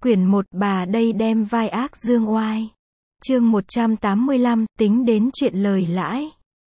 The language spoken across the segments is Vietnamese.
Quyển 1 bà đây đem vai ác dương oai. Chương 185, tính đến chuyện lời lãi.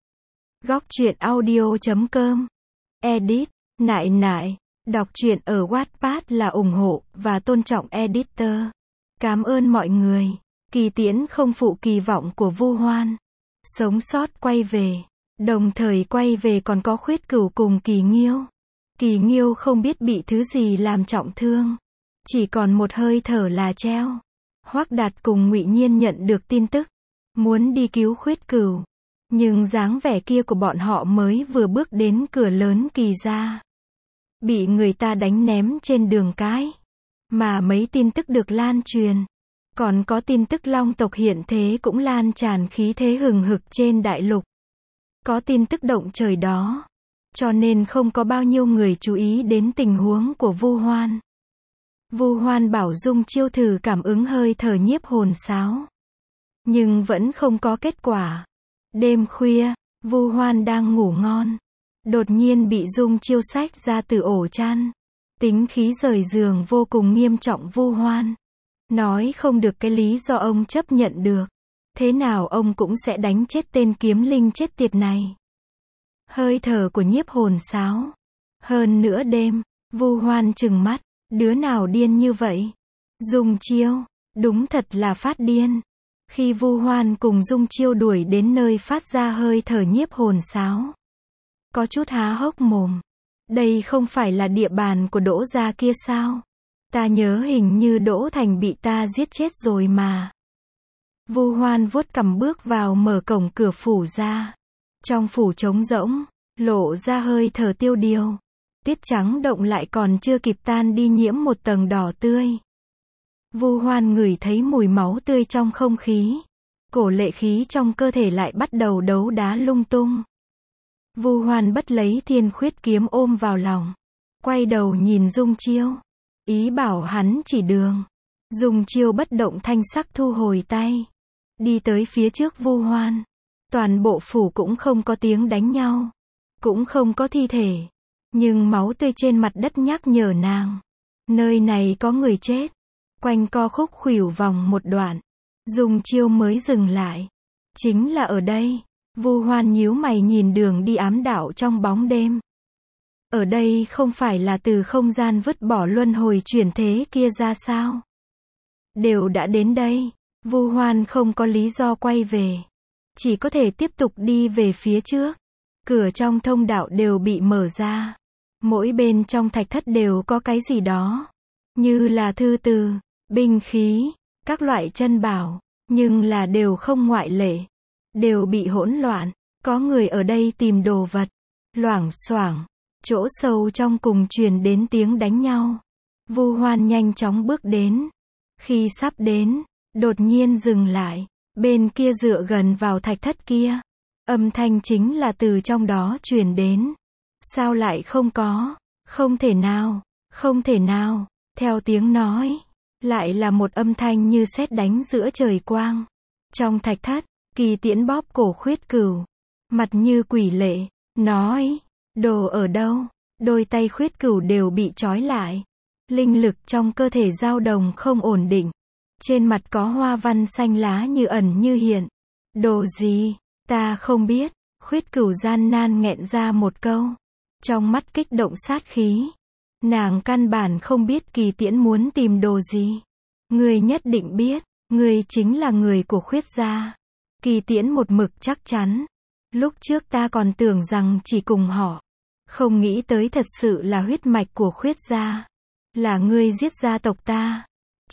Góc truyện audio.com. Edit, nại nại. Đọc truyện ở Wattpad là ủng hộ và tôn trọng editor. Cảm ơn mọi người. Kỳ Tiễn không phụ kỳ vọng của Vu Hoan. Sống sót quay về. Đồng thời quay về còn có Khuyết Cửu cùng Kỳ Nghiêu. Kỳ Nghiêu không biết bị thứ gì làm trọng thương. Chỉ còn một hơi thở là treo. Hoắc Đạt cùng Ngụy Nhiên nhận được tin tức. Muốn đi cứu Khuyết Cửu. Nhưng dáng vẻ kia của bọn họ mới vừa bước đến cửa lớn Kỳ gia. Bị người ta đánh ném trên đường cái. Mà mấy tin tức được lan truyền. Còn có tin tức Long tộc hiện thế cũng lan tràn khí thế hừng hực trên đại lục. Có tin tức động trời đó. Cho nên không có bao nhiêu người chú ý đến tình huống của Vu Hoan. Vu Hoan bảo Dung Chiêu thử cảm ứng hơi thở nhiếp hồn sáo. Nhưng vẫn không có kết quả. Đêm khuya, Vu Hoan đang ngủ ngon. Đột nhiên bị Dung Chiêu xách ra từ ổ chăn. Tính khí rời giường vô cùng nghiêm trọng Vu Hoan. Nói không được cái lý do ông chấp nhận được. Thế nào ông cũng sẽ đánh chết tên kiếm linh chết tiệt này. Hơi thở của nhiếp hồn sáo. Hơn nữa đêm, Vu Hoan trừng mắt. Đứa nào điên như vậy? Dung Chiêu, đúng thật là phát điên. Khi Vu Hoan cùng Dung Chiêu đuổi đến nơi phát ra hơi thở nhiếp hồn sáo. Có chút há hốc mồm. Đây không phải là địa bàn của Đỗ gia kia sao? Ta nhớ hình như Đỗ Thành bị ta giết chết rồi mà. Vu Hoan vuốt cằm bước vào mở cổng cửa phủ ra. Trong phủ trống rỗng, lộ ra hơi thở tiêu điều. Tuyết trắng động lại còn chưa kịp tan đi nhiễm một tầng đỏ tươi. Vu Hoan ngửi thấy mùi máu tươi trong không khí. Cổ lệ khí trong cơ thể lại bắt đầu đấu đá lung tung. Vu Hoan bất lấy Thiên Khuyết kiếm ôm vào lòng. Quay đầu nhìn Dung Chiêu. Ý bảo hắn chỉ đường. Dung Chiêu bất động thanh sắc thu hồi tay. Đi tới phía trước Vu Hoan. Toàn bộ phủ cũng không có tiếng đánh nhau. Cũng không có thi thể. Nhưng máu tươi trên mặt đất nhắc nhở nàng. Nơi này có người chết. Quanh co khúc khuỷu vòng một đoạn. Dung Chiêu mới dừng lại. Chính là ở đây. Vu Hoan nhíu mày nhìn đường đi ám đạo trong bóng đêm. Ở đây không phải là từ không gian vứt bỏ luân hồi chuyển thế kia ra sao? Đều đã đến đây. Vu Hoan không có lý do quay về. Chỉ có thể tiếp tục đi về phía trước. Cửa trong thông đạo đều bị mở ra. Mỗi bên trong thạch thất đều có cái gì đó. Như là thư từ, binh khí, các loại chân bảo. Nhưng là đều không ngoại lệ. Đều bị hỗn loạn. Có người ở đây tìm đồ vật. Loảng xoảng. Chỗ sâu trong cùng truyền đến tiếng đánh nhau. Vu Hoan nhanh chóng bước đến. Khi sắp đến, đột nhiên dừng lại. Bên kia dựa gần vào thạch thất kia. Âm thanh chính là từ trong đó truyền đến. Sao lại không có? Không thể nào, không thể nào. Theo tiếng nói, lại là một âm thanh như sét đánh giữa trời quang. Trong thạch thất, Kỳ Tiễn bóp cổ Khuyết Cửu. Mặt như quỷ lệ, nói, đồ ở đâu? Đôi tay Khuyết Cửu đều bị trói lại. Linh lực trong cơ thể dao động không ổn định. Trên mặt có hoa văn xanh lá như ẩn như hiện. Đồ gì? Ta không biết. Khuyết Cửu gian nan nghẹn ra một câu. Trong mắt kích động sát khí. Nàng căn bản không biết Kỳ Tiễn muốn tìm đồ gì. Ngươi nhất định biết. Ngươi chính là người của Khuyết gia. Kỳ Tiễn một mực chắc chắn. Lúc trước ta còn tưởng rằng chỉ cùng họ. Không nghĩ tới thật sự là huyết mạch của Khuyết gia. Là ngươi giết gia tộc ta.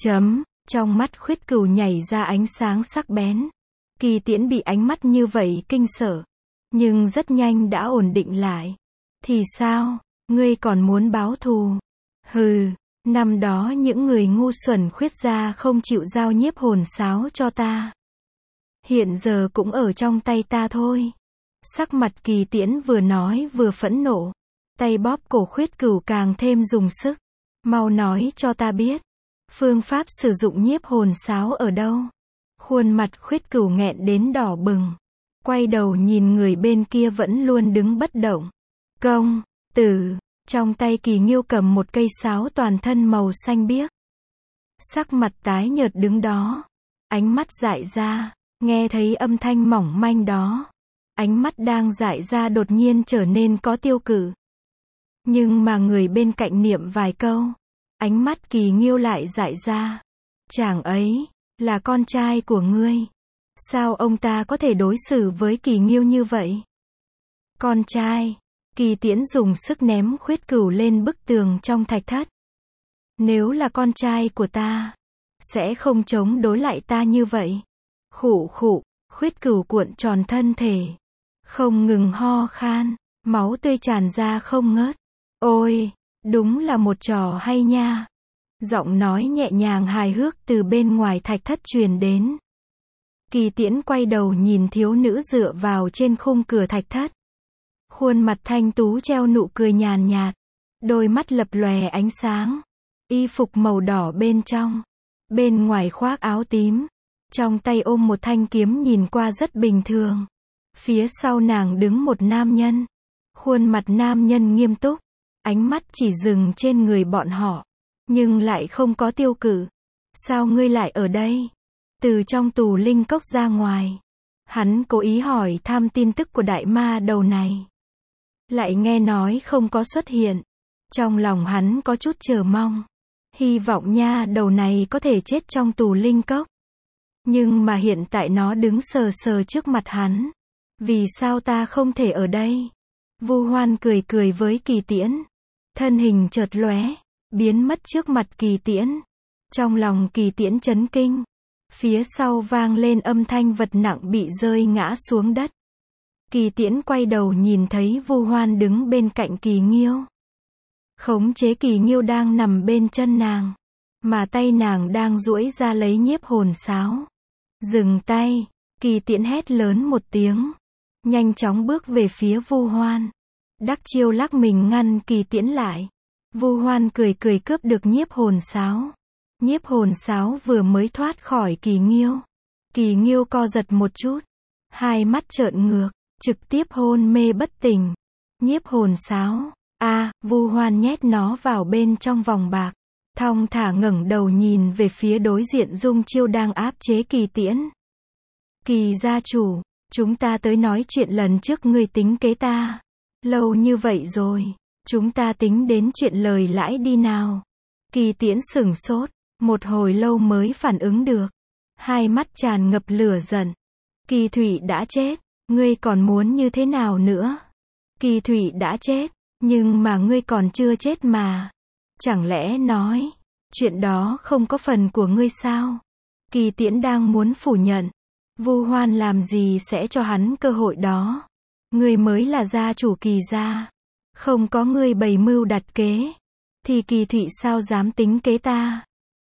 Trong mắt Khuyết Cửu nhảy ra ánh sáng sắc bén. Kỳ Tiễn bị ánh mắt như vậy kinh sợ. Nhưng rất nhanh đã ổn định lại. Thì sao? Ngươi còn muốn báo thù? Hừ, năm đó những người ngu xuẩn Khuyết gia không chịu giao nhiếp hồn sáo cho ta. Hiện giờ cũng ở trong tay ta thôi. Sắc mặt Kỳ Tiễn vừa nói vừa phẫn nộ. Tay bóp cổ Khuyết Cửu càng thêm dùng sức. Mau nói cho ta biết. Phương pháp sử dụng nhiếp hồn sáo ở đâu? Khuôn mặt Khuyết Cửu nghẹn đến đỏ bừng. Quay đầu nhìn người bên kia vẫn luôn đứng bất động. Công tử, trong tay Kỳ Nghiêu cầm một cây sáo toàn thân màu xanh biếc. sắc mặt tái nhợt đứng đó, ánh mắt dại ra, nghe thấy âm thanh mỏng manh đó. Ánh mắt đang dại ra đột nhiên trở nên có tiêu cự. Nhưng mà người bên cạnh niệm vài câu, ánh mắt Kỳ Nghiêu lại dại ra. Chàng ấy, là con trai của ngươi. Sao ông ta có thể đối xử với Kỳ Nghiêu như vậy? Con trai, Kỳ Tiễn dùng sức ném Khuyết Cửu lên bức tường trong thạch thất. Nếu là con trai của ta, sẽ không chống đối lại ta như vậy. Khụ khụ, Khuyết Cửu cuộn tròn thân thể, không ngừng ho khan, máu tươi tràn ra không ngớt. Ôi, đúng là một trò hay nha. Giọng nói nhẹ nhàng hài hước từ bên ngoài thạch thất truyền đến. Kỳ Tiễn quay đầu nhìn thiếu nữ dựa vào trên khung cửa thạch thất. Khuôn mặt thanh tú treo nụ cười nhàn nhạt, đôi mắt lập lòe ánh sáng. Y phục màu đỏ bên trong, bên ngoài khoác áo tím, trong tay ôm một thanh kiếm nhìn qua rất bình thường. Phía sau nàng đứng một nam nhân. Khuôn mặt nam nhân nghiêm túc, ánh mắt chỉ dừng trên người bọn họ, nhưng lại không có tiêu cự. Sao ngươi lại ở đây? Từ trong tù linh cốc ra ngoài, hắn cố ý hỏi thăm tin tức của đại ma đầu này. Lại nghe nói không có xuất hiện. Trong lòng hắn có chút chờ mong. Hy vọng nha đầu này có thể chết trong tù linh cốc. Nhưng mà hiện tại nó đứng sờ sờ trước mặt hắn. Vì sao ta không thể ở đây? Vu Hoan cười cười với Kỳ Tiễn. Thân hình chợt lóe, biến mất trước mặt Kỳ Tiễn. Trong lòng Kỳ Tiễn chấn kinh. Phía sau vang lên âm thanh vật nặng bị rơi ngã xuống đất. Kỳ Tiễn quay đầu nhìn thấy Vu Hoan đứng bên cạnh Kỳ Nghiêu. Khống chế Kỳ Nghiêu đang nằm bên chân nàng, mà tay nàng đang duỗi ra lấy nhiếp hồn sáo. Dừng tay, Kỳ Tiễn hét lớn một tiếng, nhanh chóng bước về phía Vu Hoan. Đắc Chiêu lắc mình ngăn Kỳ Tiễn lại. Vu Hoan cười cười cướp được nhiếp hồn sáo. Nhiếp hồn sáo vừa mới thoát khỏi Kỳ Nghiêu. Kỳ Nghiêu co giật một chút, hai mắt trợn ngược, trực tiếp hôn mê bất tỉnh. Nhiếp hồn sáo, Vu Hoan nhét nó vào bên trong vòng bạc, thong thả ngẩng đầu nhìn về phía đối diện Dung Chiêu đang áp chế Kỳ Tiễn. Kỳ gia chủ, chúng ta tới nói chuyện lần trước ngươi tính kế ta. Lâu như vậy rồi, chúng ta tính đến chuyện lời lãi đi nào. Kỳ Tiễn sửng sốt, một hồi lâu mới phản ứng được. Hai mắt tràn ngập lửa giận. Kỳ Thụy đã chết, ngươi còn muốn như thế nào nữa? Kỳ Thụy đã chết, nhưng mà ngươi còn chưa chết mà. Chẳng lẽ nói, chuyện đó không có phần của ngươi sao? Kỳ Tiễn đang muốn phủ nhận. Vu Hoan làm gì sẽ cho hắn cơ hội đó? Ngươi mới là gia chủ Kỳ gia. Không có ngươi bày mưu đặt kế, thì Kỳ Thụy sao dám tính kế ta?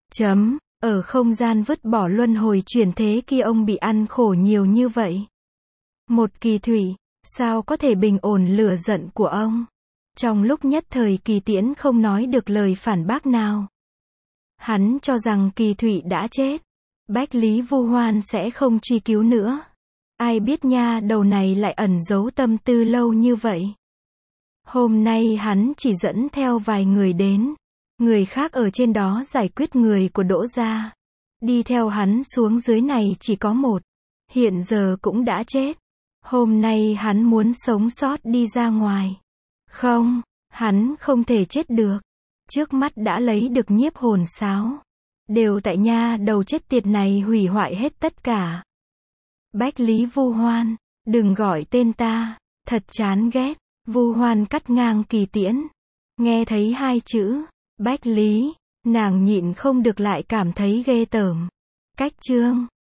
Ở không gian vứt bỏ luân hồi chuyển thế kia ông bị ăn khổ nhiều như vậy. Một Kỳ Thụy, sao có thể bình ổn lửa giận của ông? Trong lúc nhất thời Kỳ Tiễn không nói được lời phản bác nào. Hắn cho rằng Kỳ Thụy đã chết, Bách Lý Vu Hoan sẽ không truy cứu nữa. Ai biết nha đầu này lại ẩn giấu tâm tư lâu như vậy. Hôm nay hắn chỉ dẫn theo vài người đến. Người khác ở trên đó giải quyết người của Đỗ gia. Đi theo hắn xuống dưới này chỉ có một. Hiện giờ cũng đã chết. Hôm nay hắn muốn sống sót đi ra ngoài. Không, hắn không thể chết được. Trước mắt đã lấy được nhiếp hồn sáo. Đều tại nha đầu chết tiệt này hủy hoại hết tất cả. Bách Lý Vu Hoan, đừng gọi tên ta, thật chán ghét. Vu Hoan cắt ngang Kỳ Tiễn. Nghe thấy hai chữ Bách Lý, nàng nhịn không được lại cảm thấy ghê tởm. Cách chương